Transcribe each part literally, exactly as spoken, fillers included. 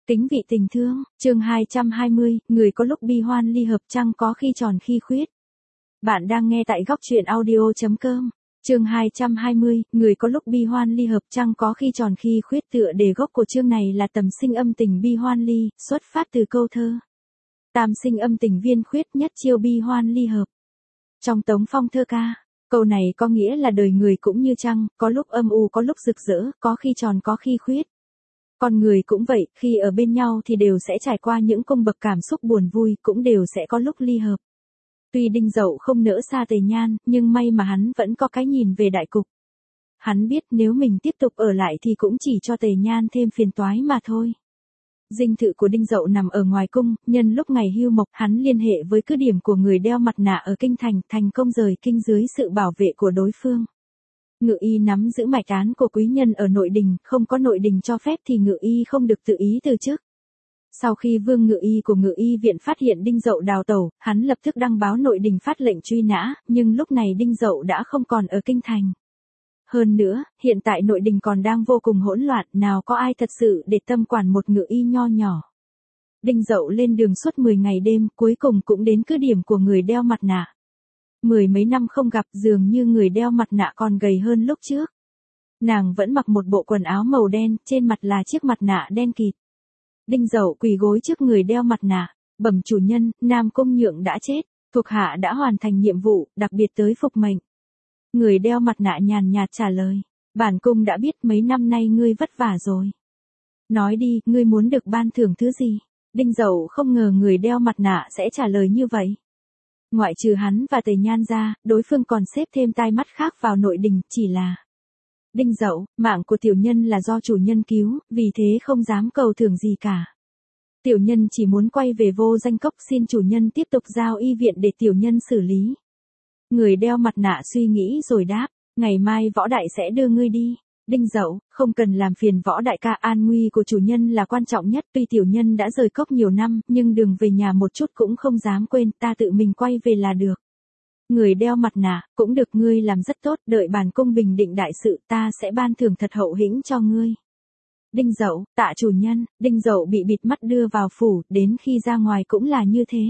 Kính vị tình thương, chương hai trăm hai mươi, người có lúc bi hoan ly hợp trăng có khi tròn khi khuyết. Bạn đang nghe tại góc truyện audio.com. Chương hai trăm hai mươi, người có lúc bi hoan ly hợp trăng có khi tròn khi khuyết. Tựa đề gốc của chương này là Tầm sinh âm tình bi hoan ly, xuất phát từ câu thơ. Tam sinh âm tình viên khuyết, nhất chiêu bi hoan ly hợp. Trong Tống Phong thơ ca, câu này có nghĩa là đời người cũng như trăng, có lúc âm u có lúc rực rỡ, có khi tròn có khi khuyết. Con người cũng vậy, khi ở bên nhau thì đều sẽ trải qua những cung bậc cảm xúc buồn vui, cũng đều sẽ có lúc ly hợp. Tuy Đinh Dậu không nỡ xa Tề Nhan, nhưng may mà hắn vẫn có cái nhìn về đại cục. Hắn biết nếu mình tiếp tục ở lại thì cũng chỉ cho Tề Nhan thêm phiền toái mà thôi. Dinh thự của Đinh Dậu nằm ở ngoài cung, nhân lúc ngày hưu mộc, hắn liên hệ với cứ điểm của người đeo mặt nạ ở kinh thành, thành công rời kinh dưới sự bảo vệ của đối phương. Ngự y nắm giữ mạch án của quý nhân ở nội đình, không có nội đình cho phép thì ngự y không được tự ý từ chức. Sau khi vương ngự y của ngự y viện phát hiện Đinh Dậu đào tẩu, hắn lập tức đăng báo nội đình phát lệnh truy nã, nhưng lúc này Đinh Dậu đã không còn ở kinh thành. Hơn nữa, hiện tại nội đình còn đang vô cùng hỗn loạn, nào có ai thật sự để tâm quản một ngự y nho nhỏ. Đinh Dậu lên đường suốt mười ngày đêm, cuối cùng cũng đến cứ điểm của người đeo mặt nạ. Mười mấy năm không gặp, dường như người đeo mặt nạ còn gầy hơn lúc trước. Nàng vẫn mặc một bộ quần áo màu đen, trên mặt là chiếc mặt nạ đen kịt. Đinh Dậu quỳ gối trước người đeo mặt nạ, bẩm chủ nhân, Nam Cung Nhượng đã chết, thuộc hạ đã hoàn thành nhiệm vụ, đặc biệt tới phục mệnh. Người đeo mặt nạ nhàn nhạt trả lời, bản cung đã biết mấy năm nay ngươi vất vả rồi. Nói đi, ngươi muốn được ban thưởng thứ gì? Đinh Dậu không ngờ người đeo mặt nạ sẽ trả lời như vậy. Ngoại trừ hắn và Tề Nhan ra, đối phương còn xếp thêm tai mắt khác vào nội đình, chỉ là Đinh Dậu, mạng của tiểu nhân là do chủ nhân cứu, vì thế không dám cầu thưởng gì cả. Tiểu nhân chỉ muốn quay về Vô Danh Cốc, xin chủ nhân tiếp tục giao y viện để tiểu nhân xử lý. Người đeo mặt nạ suy nghĩ rồi đáp, ngày mai võ đại sẽ đưa ngươi đi. Đinh Dậu, không cần làm phiền võ đại ca, an nguy của chủ nhân là quan trọng nhất, tuy tiểu nhân đã rời cốc nhiều năm, nhưng đường về nhà một chút cũng không dám quên, ta tự mình quay về là được. Người đeo mặt nạ, cũng được, ngươi làm rất tốt, đợi bản cung bình định đại sự, ta sẽ ban thưởng thật hậu hĩnh cho ngươi. Đinh Dậu, tạ chủ nhân. Đinh Dậu bị bịt mắt đưa vào phủ, đến khi ra ngoài cũng là như thế.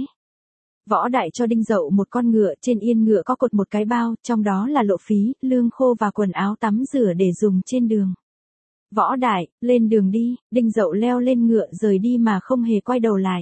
Võ đại cho Đinh Dậu một con ngựa, trên yên ngựa có cột một cái bao, trong đó là lộ phí, lương khô và quần áo tắm rửa để dùng trên đường. Võ đại, lên đường đi. Đinh Dậu leo lên ngựa rời đi mà không hề quay đầu lại.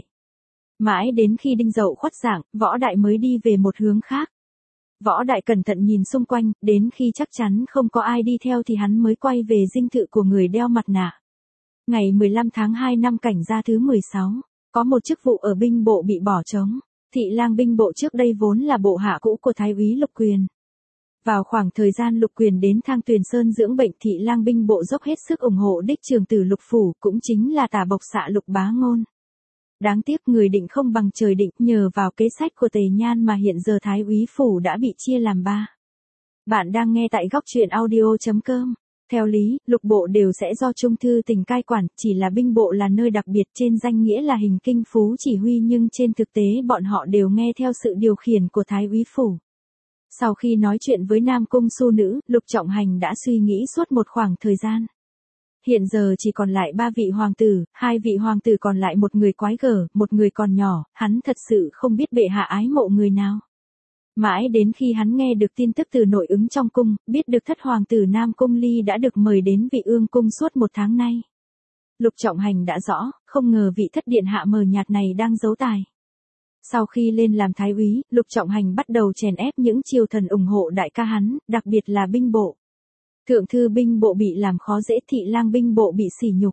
Mãi đến khi Đinh Dậu khuất dạng, võ đại mới đi về một hướng khác. Võ đại cẩn thận nhìn xung quanh, đến khi chắc chắn không có ai đi theo thì hắn mới quay về dinh thự của người đeo mặt nạ. Ngày mười lăm tháng hai năm Cảnh Gia thứ mười sáu, có một chức vụ ở binh bộ bị bỏ trống. Thị lang binh bộ trước đây vốn là bộ hạ cũ của Thái úy Lục Quyền. Vào khoảng thời gian Lục Quyền đến Thang Tuyền Sơn dưỡng bệnh, thị lang binh bộ dốc hết sức ủng hộ đích trưởng tử Lục Phủ, cũng chính là tả bộc xạ Lục Bá Ngôn. Đáng tiếc người định không bằng trời định, nhờ vào kế sách của Tề Nhan mà hiện giờ Thái úy Phủ đã bị chia làm ba. Bạn đang nghe tại góc truyện audio.com. Theo lý, lục bộ đều sẽ do Trung Thư Tỉnh cai quản, chỉ là binh bộ là nơi đặc biệt trên danh nghĩa là hình kinh phú chỉ huy, nhưng trên thực tế bọn họ đều nghe theo sự điều khiển của Thái úy Phủ. Sau khi nói chuyện với Nam Cung Xu Nữ, Lục Trọng Hành đã suy nghĩ suốt một khoảng thời gian. Hiện giờ chỉ còn lại ba vị hoàng tử, hai vị hoàng tử còn lại một người quái gở, một người còn nhỏ, hắn thật sự không biết bệ hạ ái mộ người nào. Mãi đến khi hắn nghe được tin tức từ nội ứng trong cung, biết được thất hoàng tử Nam Cung Ly đã được mời đến Vị Ương cung suốt một tháng nay. Lục Trọng Hành đã rõ, không ngờ vị thất điện hạ mờ nhạt này đang giấu tài. Sau khi lên làm thái úy, Lục Trọng Hành bắt đầu chèn ép những triều thần ủng hộ đại ca hắn, đặc biệt là binh bộ. Thượng thư binh bộ bị làm khó dễ, thị lang binh bộ bị sỉ nhục.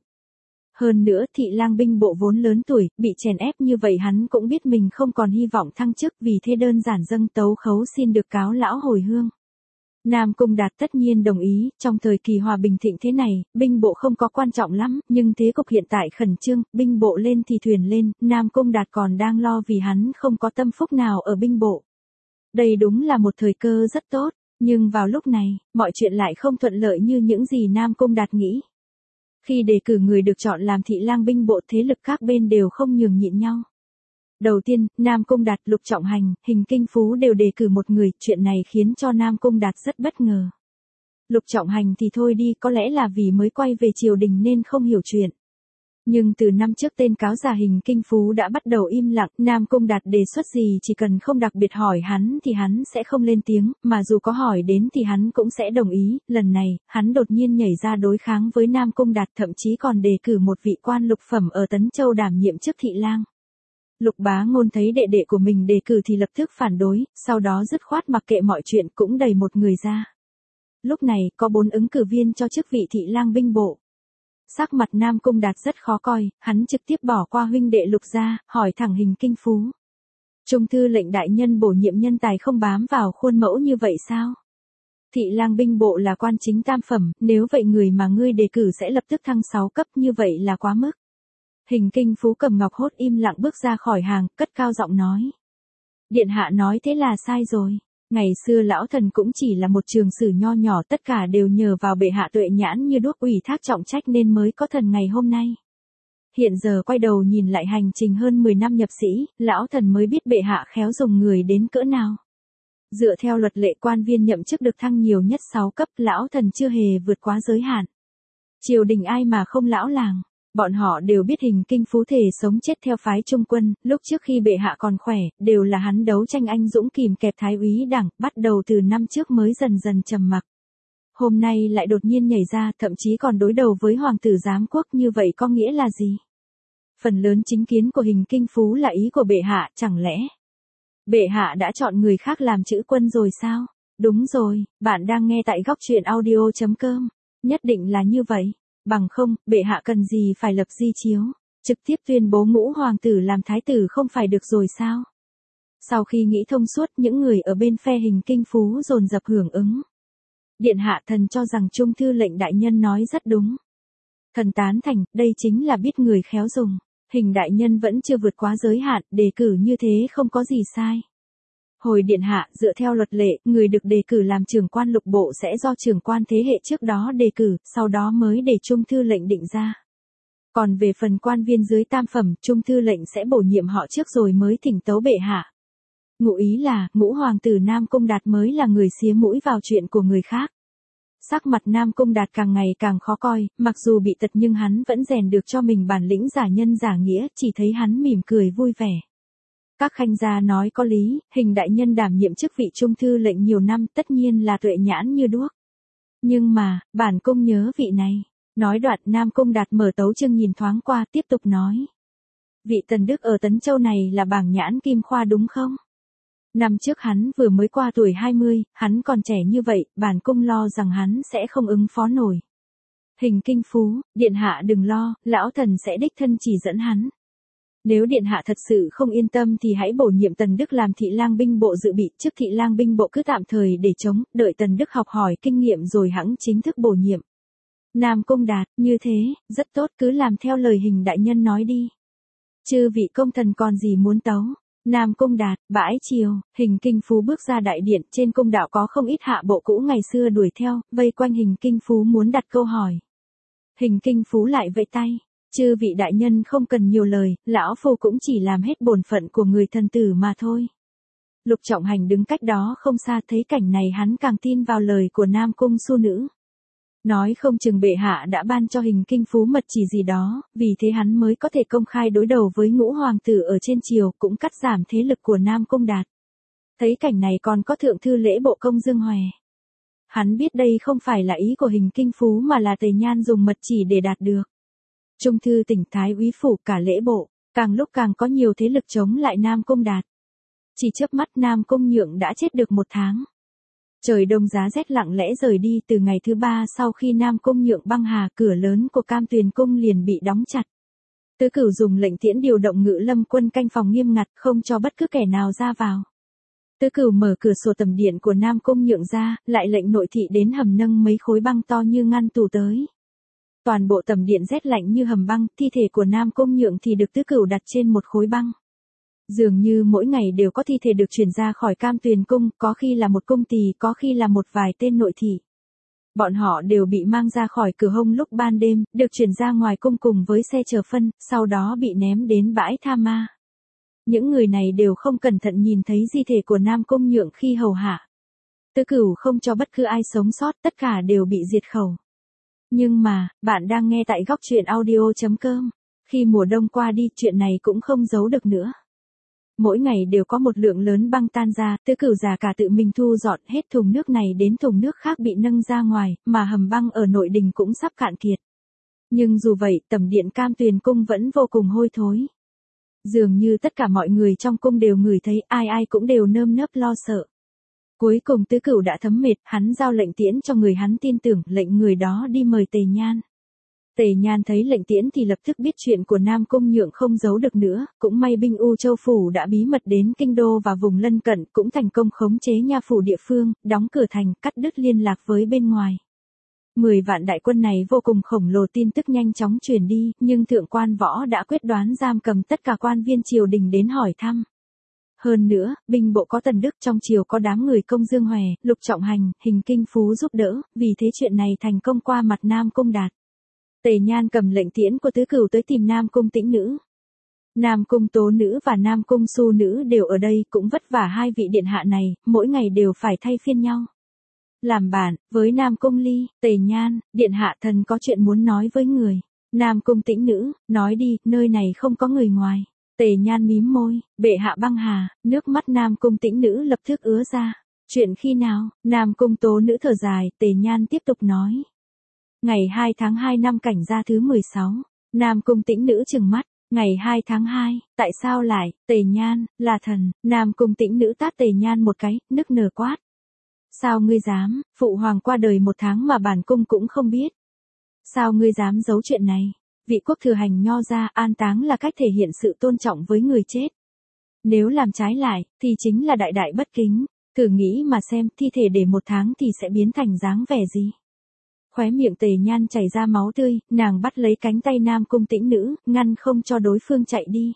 Hơn nữa thị lang binh bộ vốn lớn tuổi, bị chèn ép như vậy hắn cũng biết mình không còn hy vọng thăng chức, vì thế đơn giản dâng tấu khấu xin được cáo lão hồi hương. Nam Cung Đạt tất nhiên đồng ý, trong thời kỳ hòa bình thịnh thế này, binh bộ không có quan trọng lắm, nhưng thế cục hiện tại khẩn trương, binh bộ lên thì thuyền lên, Nam Cung Đạt còn đang lo vì hắn không có tâm phúc nào ở binh bộ. Đây đúng là một thời cơ rất tốt, nhưng vào lúc này, mọi chuyện lại không thuận lợi như những gì Nam Cung Đạt nghĩ. Khi đề cử người được chọn làm thị lang binh bộ, thế lực các bên đều không nhường nhịn nhau. Đầu tiên, Nam Cung Đạt, Lục Trọng Hành, Hình Kinh Phú đều đề cử một người, chuyện này khiến cho Nam Cung Đạt rất bất ngờ. Lục Trọng Hành thì thôi đi, có lẽ là vì mới quay về triều đình nên không hiểu chuyện. Nhưng từ năm trước tên cáo già Hình Kinh Phú đã bắt đầu im lặng, Nam Cung Đạt đề xuất gì chỉ cần không đặc biệt hỏi hắn thì hắn sẽ không lên tiếng, mà dù có hỏi đến thì hắn cũng sẽ đồng ý. Lần này, hắn đột nhiên nhảy ra đối kháng với Nam Cung Đạt, thậm chí còn đề cử một vị quan lục phẩm ở Tấn Châu đảm nhiệm chức thị lang. Lục Bá Ngôn thấy đệ đệ của mình đề cử thì lập tức phản đối, sau đó dứt khoát mặc kệ mọi chuyện cũng đẩy một người ra. Lúc này, có bốn ứng cử viên cho chức vị thị lang binh bộ. Sắc mặt Nam Cung Đạt rất khó coi, hắn trực tiếp bỏ qua huynh đệ Lục ra, hỏi thẳng Hình Kinh Phú. Trung thư lệnh đại nhân bổ nhiệm nhân tài không bám vào khuôn mẫu như vậy sao? Thị lang binh bộ là quan chính tam phẩm, nếu vậy người mà ngươi đề cử sẽ lập tức thăng sáu cấp, như vậy là quá mức. Hình Kinh Phú cầm ngọc hốt im lặng bước ra khỏi hàng, cất cao giọng nói. Điện hạ nói thế là sai rồi. Ngày xưa lão thần cũng chỉ là một trường sử nho nhỏ, tất cả đều nhờ vào bệ hạ tuệ nhãn như đuốc ủy thác trọng trách nên mới có thần ngày hôm nay. Hiện giờ quay đầu nhìn lại hành trình hơn mười năm nhập sĩ, lão thần mới biết bệ hạ khéo dùng người đến cỡ nào. Dựa theo luật lệ quan viên nhậm chức được thăng nhiều nhất sáu cấp, lão thần chưa hề vượt quá giới hạn. Triều đình ai mà không lão làng. Bọn họ đều biết Hình Kinh Phú thể sống chết theo phái Trung quân, lúc trước khi bệ hạ còn khỏe, đều là hắn đấu tranh anh dũng kìm kẹp thái úy đảng, bắt đầu từ năm trước mới dần dần trầm mặc. Hôm nay lại đột nhiên nhảy ra, thậm chí còn đối đầu với hoàng tử giám quốc, như vậy có nghĩa là gì? Phần lớn chính kiến của Hình Kinh Phú là ý của bệ hạ, chẳng lẽ bệ hạ đã chọn người khác làm chữ quân rồi sao? Đúng rồi, bạn đang nghe tại góc truyện audio chấm com. Nhất định là như vậy. Bằng không, bệ hạ cần gì phải lập di chiếu, trực tiếp tuyên bố ngũ hoàng tử làm thái tử không phải được rồi sao? Sau khi nghĩ thông suốt, những người ở bên phe Hình Kinh Phú dồn dập hưởng ứng. Điện hạ thần cho rằng Trung thư lệnh đại nhân nói rất đúng. Thần tán thành, đây chính là biết người khéo dùng. Hình đại nhân vẫn chưa vượt quá giới hạn, đề cử như thế không có gì sai. Hồi điện hạ, dựa theo luật lệ, người được đề cử làm trưởng quan lục bộ sẽ do trưởng quan thế hệ trước đó đề cử, sau đó mới để Trung thư lệnh định ra. Còn về phần quan viên dưới tam phẩm, Trung thư lệnh sẽ bổ nhiệm họ trước rồi mới thỉnh tấu bệ hạ. Ngụ ý là, ngũ hoàng tử Nam Cung Đạt mới là người xía mũi vào chuyện của người khác. Sắc mặt Nam Cung Đạt càng ngày càng khó coi, mặc dù bị tật nhưng hắn vẫn rèn được cho mình bản lĩnh giả nhân giả nghĩa, chỉ thấy hắn mỉm cười vui vẻ. Các khanh gia nói có lý, Hình đại nhân đảm nhiệm chức vị trung thư lệnh nhiều năm tất nhiên là tuệ nhãn như đuốc. Nhưng mà, bản cung nhớ vị này. Nói đoạn Nam Cung Đạt mở tấu chương nhìn thoáng qua tiếp tục nói. Vị Tần Đức ở Tấn Châu này là bảng nhãn kim khoa đúng không? Năm trước hắn vừa mới qua tuổi hai mươi, hắn còn trẻ như vậy, bản cung lo rằng hắn sẽ không ứng phó nổi. Hình Kinh Phú, điện hạ đừng lo, lão thần sẽ đích thân chỉ dẫn hắn. Nếu điện hạ thật sự không yên tâm thì hãy bổ nhiệm Tần Đức làm thị lang binh bộ dự bị, chức thị lang binh bộ cứ tạm thời để chống, đợi Tần Đức học hỏi kinh nghiệm rồi hẵng chính thức bổ nhiệm. Nam Cung Đạt, như thế, rất tốt, cứ làm theo lời Hình đại nhân nói đi. Chư vị công thần còn gì muốn tấu? Nam Cung Đạt, bãi chiều, Hình Kinh Phú bước ra đại điện, trên cung đạo có không ít hạ bộ cũ ngày xưa đuổi theo, vây quanh Hình Kinh Phú muốn đặt câu hỏi. Hình Kinh Phú lại vẫy tay, chư vị đại nhân không cần nhiều lời, lão phu cũng chỉ làm hết bổn phận của người thần tử mà thôi. Lục Trọng Hành đứng cách đó không xa thấy cảnh này hắn càng tin vào lời của Nam Cung Su Nữ. Nói không chừng bệ hạ đã ban cho Hình Kinh Phú mật chỉ gì đó, vì thế hắn mới có thể công khai đối đầu với ngũ hoàng tử ở trên triều, cũng cắt giảm thế lực của Nam Cung Đạt. Thấy cảnh này còn có thượng thư lễ bộ Công Dương Hòe. Hắn biết đây không phải là ý của Hình Kinh Phú mà là Tề Nhan dùng mật chỉ để đạt được. Trung thư tỉnh Thái úy phủ cả lễ bộ, càng lúc càng có nhiều thế lực chống lại Nam Cung Đạt. Chỉ chớp mắt Nam Cung Nhượng đã chết được một tháng. Trời đông giá rét lặng lẽ rời đi, từ ngày thứ ba sau khi Nam Cung Nhượng băng hà, cửa lớn của Cam Tuyền cung liền bị đóng chặt. Tứ Cửu dùng lệnh tiễn điều động Ngự Lâm quân canh phòng nghiêm ngặt, không cho bất cứ kẻ nào ra vào. Tứ Cửu mở cửa sổ tầm điện của Nam Cung Nhượng ra, lại lệnh nội thị đến hầm nâng mấy khối băng to như ngăn tủ tới. Toàn bộ tầm điện rét lạnh như hầm băng, thi thể của Nam Cung Nhượng thì được Tứ Cửu đặt trên một khối băng. Dường như mỗi ngày đều có thi thể được chuyển ra khỏi Cam Tuyền cung, có khi là một cung tỳ, có khi là một vài tên nội thị. Bọn họ đều bị mang ra khỏi cửa hông lúc ban đêm, được chuyển ra ngoài cung cùng với xe chở phân, sau đó bị ném đến bãi Tha Ma. Những người này đều không cẩn thận nhìn thấy di thể của Nam Cung Nhượng khi hầu hạ. Tứ Cửu không cho bất cứ ai sống sót, tất cả đều bị diệt khẩu. Nhưng mà, bạn đang nghe tại góc truyện audio chấm com. Khi mùa đông qua đi, chuyện này cũng không giấu được nữa. Mỗi ngày đều có một lượng lớn băng tan ra, Tứ Cửu già cả tự mình thu dọn hết thùng nước này đến thùng nước khác bị nâng ra ngoài, mà hầm băng ở nội đình cũng sắp cạn kiệt. Nhưng dù vậy, tẩm điện Cam Tuyền cung vẫn vô cùng hôi thối. Dường như tất cả mọi người trong cung đều ngửi thấy, ai ai cũng đều nơm nớp lo sợ. Cuối cùng Tứ Cửu đã thấm mệt, hắn giao lệnh tiễn cho người hắn tin tưởng, lệnh người đó đi mời Tề Nhan. Tề Nhan thấy lệnh tiễn thì lập tức biết chuyện của Nam Cung Nhượng không giấu được nữa, cũng may binh U Châu Phủ đã bí mật đến kinh đô và vùng lân cận, cũng thành công khống chế nha phủ địa phương, đóng cửa thành, cắt đứt liên lạc với bên ngoài. Mười vạn đại quân này vô cùng khổng lồ, tin tức nhanh chóng truyền đi, nhưng thượng quan võ đã quyết đoán giam cầm tất cả quan viên triều đình đến hỏi thăm. Hơn nữa, binh bộ có Tần Đức, trong triều có đám người Công Dương Hòe, Lục Trọng Hành, Hình Kinh Phú giúp đỡ, vì thế chuyện này thành công qua mặt Nam Cung Đạt. Tề Nhan cầm lệnh tiễn của Tứ Cửu tới tìm Nam Cung Tĩnh Nữ. Nam Cung Tố Nữ và Nam Cung Su Nữ đều ở đây, cũng vất vả hai vị điện hạ này, mỗi ngày đều phải thay phiên nhau. Làm bạn, với Nam Cung Ly, Tề Nhan, điện hạ thần có chuyện muốn nói với người. Nam Cung Tĩnh Nữ, nói đi, nơi này không có người ngoài. Tề Nhan mím môi, bệ hạ băng hà, nước mắt Nam Cung Tĩnh Nữ lập tức ứa ra. Chuyện khi nào? Nam Cung Tố Nữ thở dài, Tề Nhan tiếp tục nói. Ngày hai tháng hai năm Cảnh Gia thứ mười sáu, Nam Cung Tĩnh Nữ trừng mắt. Ngày hai tháng hai, tại sao lại? Tề Nhan, là thần. Nam Cung Tĩnh Nữ tát Tề Nhan một cái, nức nở quát. Sao ngươi dám? Phụ hoàng qua đời một tháng mà bản cung cũng không biết. Sao ngươi dám giấu chuyện này? Vị quốc thừa hành nho ra, an táng là cách thể hiện sự tôn trọng với người chết. Nếu làm trái lại, thì chính là đại đại bất kính. Thử nghĩ mà xem, thi thể để một tháng thì sẽ biến thành dáng vẻ gì? Khóe miệng Tề Nhan chảy ra máu tươi, nàng bắt lấy cánh tay Nam Cung Tĩnh Nữ, ngăn không cho đối phương chạy đi.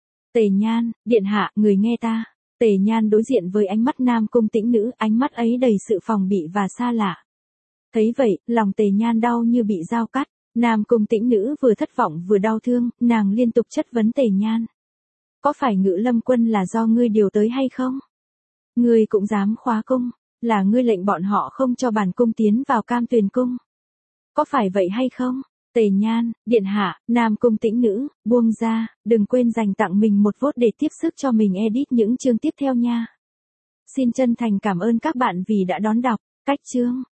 Tề Nhan, điện hạ, người nghe ta. Tề Nhan đối diện với ánh mắt Nam Cung Tĩnh Nữ, ánh mắt ấy đầy sự phòng bị và xa lạ. Thấy vậy, lòng Tề Nhan đau như bị dao cắt. Nam Cung Tĩnh Nữ vừa thất vọng vừa đau thương, nàng liên tục chất vấn Tề Nhan. Có phải Ngự Lâm quân là do ngươi điều tới hay không? Ngươi cũng dám khóa cung, là ngươi lệnh bọn họ không cho bản cung tiến vào Cam Tuyền cung. Có phải vậy hay không? Tề Nhan, điện hạ, Nam Cung Tĩnh Nữ, buông ra, đừng quên dành tặng mình một vote để tiếp sức cho mình edit những chương tiếp theo nha. Xin chân thành cảm ơn các bạn vì đã đón đọc. Cách chương